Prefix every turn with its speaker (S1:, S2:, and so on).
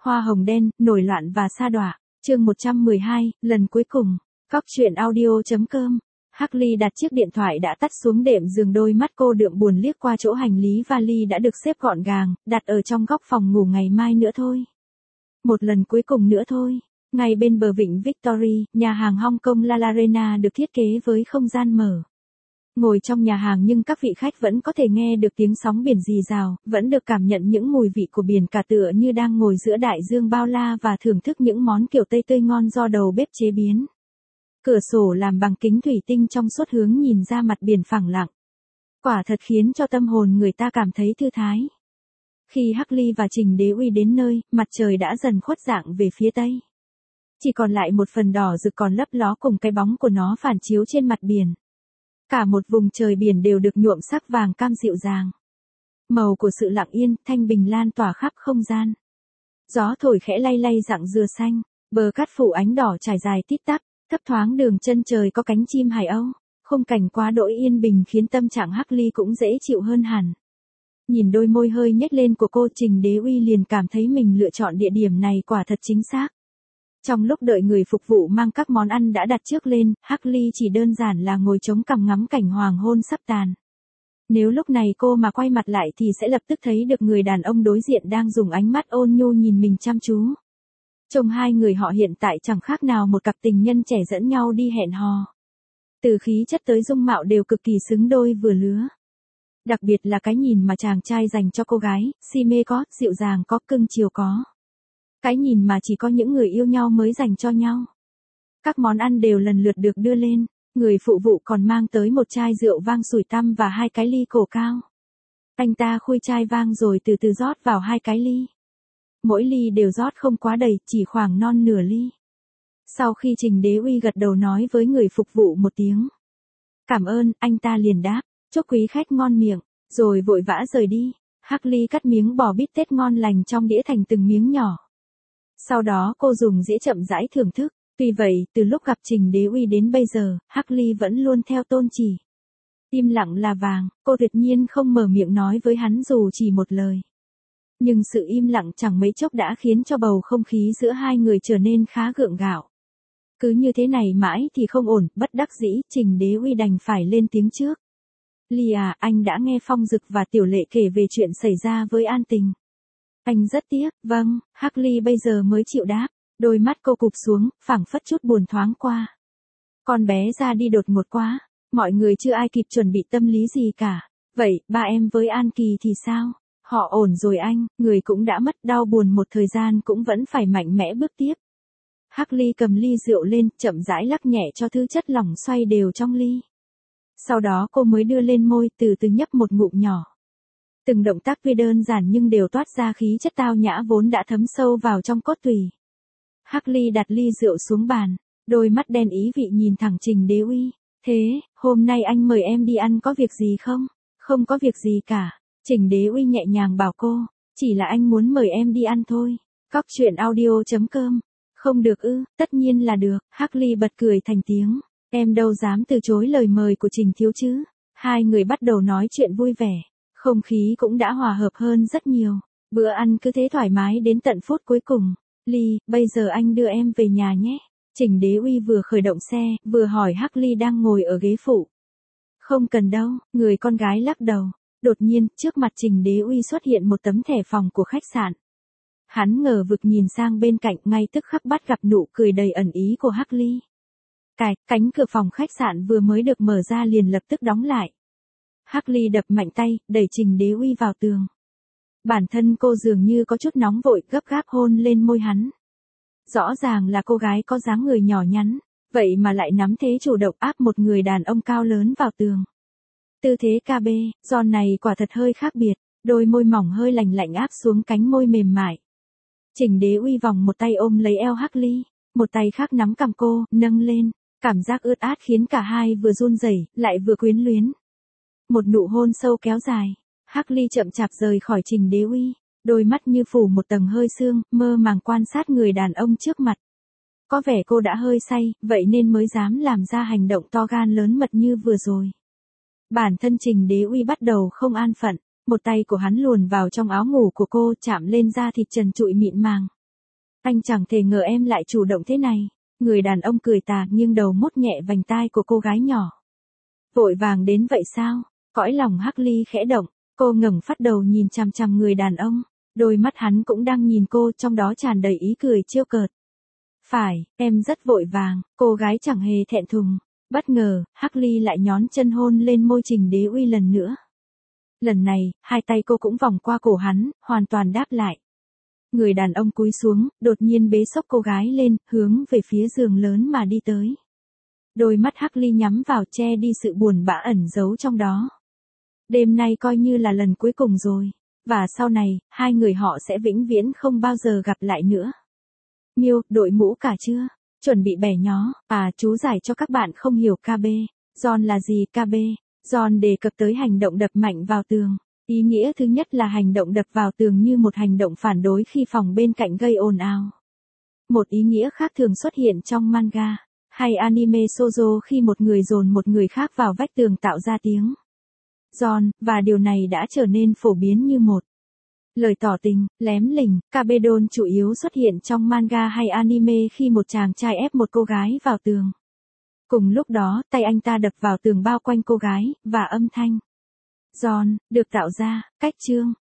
S1: Hoa hồng đen, nổi loạn và sa đọa. Chương 112, lần cuối cùng. Cóc truyện audio.com. Hắc Ly đặt chiếc điện thoại đã tắt xuống đệm giường, đôi mắt cô đượm buồn liếc qua chỗ hành lý vali đã được xếp gọn gàng, đặt ở trong góc phòng ngủ. Ngày mai nữa thôi. Một lần cuối cùng nữa thôi. Ngay bên bờ vịnh Victory, nhà hàng Hong Kong La Arena được thiết kế với không gian mở. Ngồi trong nhà hàng nhưng các vị khách vẫn có thể nghe được tiếng sóng biển rì rào, vẫn được cảm nhận những mùi vị của biển cả, tựa như đang ngồi giữa đại dương bao la và thưởng thức những món kiểu Tây tươi ngon do đầu bếp chế biến. Cửa sổ làm bằng kính thủy tinh trong suốt hướng nhìn ra mặt biển phẳng lặng. Quả thật khiến cho tâm hồn người ta cảm thấy thư thái. Khi Hắc Ly và Trình Đế Uy đến nơi, mặt trời đã dần khuất dạng về phía tây. Chỉ còn lại một phần đỏ rực còn lấp ló cùng cái bóng của nó phản chiếu trên mặt biển. Cả một vùng trời biển đều được nhuộm sắc vàng cam dịu dàng. Màu của sự lặng yên, thanh bình lan tỏa khắp không gian. Gió thổi khẽ lay lay rặng dừa xanh, bờ cát phủ ánh đỏ trải dài tít tắp, thấp thoáng đường chân trời có cánh chim hải âu. Khung cảnh quá đỗi yên bình khiến tâm trạng Hắc Ly cũng dễ chịu hơn hẳn. Nhìn đôi môi hơi nhếch lên của cô, Trình Đế Uy liền cảm thấy mình lựa chọn địa điểm này quả thật chính xác. Trong lúc đợi người phục vụ mang các món ăn đã đặt trước lên, Hắc Ly chỉ đơn giản là ngồi chống cằm ngắm cảnh hoàng hôn sắp tàn. Nếu lúc này cô mà quay mặt lại thì sẽ lập tức thấy được người đàn ông đối diện đang dùng ánh mắt ôn nhu nhìn mình chăm chú. Trông hai người họ hiện tại chẳng khác nào một cặp tình nhân trẻ dẫn nhau đi hẹn hò. Từ khí chất tới dung mạo đều cực kỳ xứng đôi vừa lứa. Đặc biệt là cái nhìn mà chàng trai dành cho cô gái, si mê có, dịu dàng có, cưng chiều có. Cái nhìn mà chỉ có những người yêu nhau mới dành cho nhau. Các món ăn đều lần lượt được đưa lên, người phụ vụ còn mang tới một chai rượu vang sủi tăm và hai cái ly cổ cao. Anh ta khui chai vang rồi từ từ rót vào hai cái ly. Mỗi ly đều rót không quá đầy, chỉ khoảng non nửa ly. Sau khi Trình Đế Uy gật đầu nói với người phục vụ một tiếng cảm ơn, anh ta liền đáp, chúc quý khách ngon miệng, rồi vội vã rời đi. Hắc Ly cắt miếng bò bít tết ngon lành trong đĩa thành từng miếng nhỏ. Sau đó cô dùng dĩa chậm rãi thưởng thức. Tuy vậy, từ lúc gặp Trình Đế Uy đến bây giờ, Hắc Ly vẫn luôn theo tôn chỉ. Im lặng là vàng, cô tuyệt nhiên không mở miệng nói với hắn dù chỉ một lời. Nhưng sự im lặng chẳng mấy chốc đã khiến cho bầu không khí giữa hai người trở nên khá gượng gạo. Cứ như thế này mãi thì không ổn, bất đắc dĩ, Trình Đế Uy đành phải lên tiếng trước. Ly à, anh đã nghe Phong Dực và Tiểu Lệ kể về chuyện xảy ra với An Tình. Anh rất tiếc, vâng, Hắc Ly bây giờ mới chịu đáp, đôi mắt cô cụp xuống, phảng phất chút buồn thoáng qua. Con bé ra đi đột ngột quá, mọi người chưa ai kịp chuẩn bị tâm lý gì cả. Vậy, ba em với An Kỳ thì sao? Họ ổn rồi anh, người cũng đã mất, đau buồn một thời gian cũng vẫn phải mạnh mẽ bước tiếp. Hắc Ly cầm ly rượu lên, chậm rãi lắc nhẹ cho thứ chất lỏng xoay đều trong ly. Sau đó cô mới đưa lên môi, từ từ nhấp một ngụm nhỏ. Từng động tác tuy đơn giản nhưng đều toát ra khí chất tao nhã vốn đã thấm sâu vào trong cốt tủy. Hắc Ly đặt ly rượu xuống bàn, đôi mắt đen ý vị nhìn thẳng Trình Đế Uy. Thế, hôm nay anh mời em đi ăn có việc gì không? Không có việc gì cả. Trình Đế Uy nhẹ nhàng bảo cô, chỉ là anh muốn mời em đi ăn thôi. Cóc truyện audio.com. Không được ư, tất nhiên là được. Hắc Ly bật cười thành tiếng. Em đâu dám từ chối lời mời của Trình thiếu chứ. Hai người bắt đầu nói chuyện vui vẻ. Không khí cũng đã hòa hợp hơn rất nhiều. Bữa ăn cứ thế thoải mái đến tận phút cuối cùng. Ly, bây giờ anh đưa em về nhà nhé. Trình Đế Uy vừa khởi động xe, vừa hỏi Hắc Ly đang ngồi ở ghế phụ. Không cần đâu, người con gái lắc đầu. Đột nhiên, trước mặt Trình Đế Uy xuất hiện một tấm thẻ phòng của khách sạn. Hắn ngờ vực nhìn sang bên cạnh, ngay tức khắc bắt gặp nụ cười đầy ẩn ý của Hắc Ly. Cánh cửa phòng khách sạn vừa mới được mở ra liền lập tức đóng lại. Hắc Ly đập mạnh tay, đẩy Trình Đế Uy vào tường. Bản thân cô dường như có chút nóng vội, gấp gáp hôn lên môi hắn. Rõ ràng là cô gái có dáng người nhỏ nhắn, vậy mà lại nắm thế chủ động áp một người đàn ông cao lớn vào tường. Tư thế KB, giòn này quả thật hơi khác biệt, đôi môi mỏng hơi lạnh lạnh áp xuống cánh môi mềm mại. Trình Đế Uy vòng một tay ôm lấy eo Hắc Ly, một tay khác nắm cằm cô, nâng lên, cảm giác ướt át khiến cả hai vừa run rẩy, lại vừa quyến luyến. Một nụ hôn sâu kéo dài, Hắc Ly chậm chạp rời khỏi Trình Đế Uy, đôi mắt như phủ một tầng hơi sương, mơ màng quan sát người đàn ông trước mặt. Có vẻ cô đã hơi say, vậy nên mới dám làm ra hành động to gan lớn mật như vừa rồi. Bản thân Trình Đế Uy bắt đầu không an phận, một tay của hắn luồn vào trong áo ngủ của cô, chạm lên da thịt trần trụi mịn màng. Anh chẳng thể ngờ em lại chủ động thế này. Người đàn ông cười tà nghiêng đầu mốt nhẹ vành tai của cô gái nhỏ. Vội vàng đến vậy sao? Cõi lòng Hắc Ly khẽ động, cô ngẩng phát đầu nhìn chằm chằm người đàn ông. Đôi mắt hắn cũng đang nhìn cô, trong đó tràn đầy ý cười trêu cợt. Phải, em rất vội vàng, cô gái chẳng hề thẹn thùng. Bất ngờ, Hắc Ly lại nhón chân hôn lên môi Trình Đế Uy lần nữa. Lần này, hai tay cô cũng vòng qua cổ hắn, hoàn toàn đáp lại. Người đàn ông cúi xuống, đột nhiên bế xốc cô gái lên, hướng về phía giường lớn mà đi tới. Đôi mắt Hắc Ly nhắm vào che đi sự buồn bã ẩn giấu trong đó. Đêm nay coi như là lần cuối cùng rồi. Và sau này, hai người họ sẽ vĩnh viễn không bao giờ gặp lại nữa. Miêu, đội mũ cả chưa? Chuẩn bị bẻ nhó. À, chú giải cho các bạn không hiểu KB. Giòn là gì KB? Giòn đề cập tới hành động đập mạnh vào tường. Ý nghĩa thứ nhất là hành động đập vào tường như một hành động phản đối khi phòng bên cạnh gây ồn ào. Một ý nghĩa khác thường xuất hiện trong manga hay anime shoujo khi một người dồn một người khác vào vách tường tạo ra tiếng giòn, và điều này đã trở nên phổ biến như một lời tỏ tình, lém lỉnh. Kabedon chủ yếu xuất hiện trong manga hay anime khi một chàng trai ép một cô gái vào tường. Cùng lúc đó, tay anh ta đập vào tường bao quanh cô gái, và âm thanh giòn được tạo ra. Cách chương